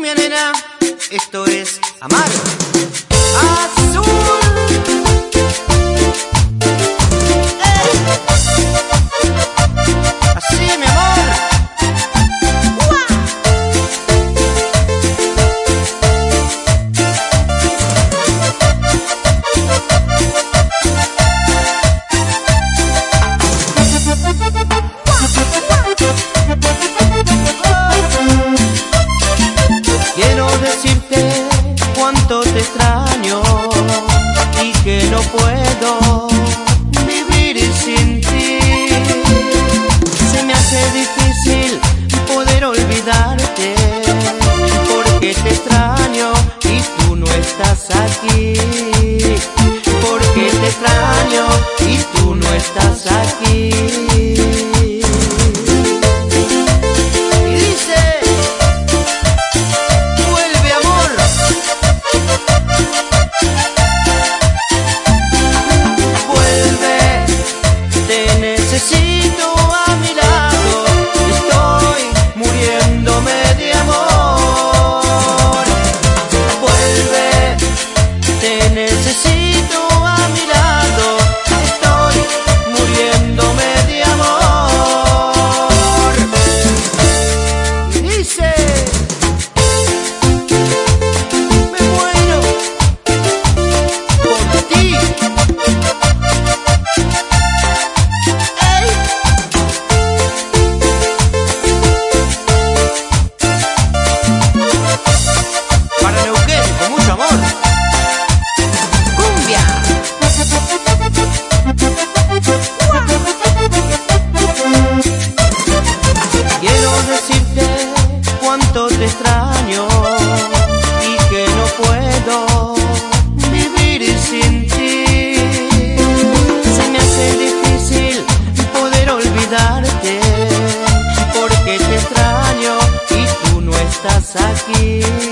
cumbia, nena, esto es amar. Azul. Así, mi amor. Quiero decirte cuánto te extraño y que no puedo vivir sin ti. Se me hace difícil poder olvidarte porque te extraño y tú no estás aquí. Porque te extraño y tú no estás aquí. Necesito a mi lado, estoy muriéndome de amor. Vuelve, te necesito a mi lado, estoy muriéndome de amor. Y dice, me muero por ti. Cuánto te extraño y que no puedo vivir sin ti. Se me hace difícil poder olvidarte porque te extraño y tú no estás aquí.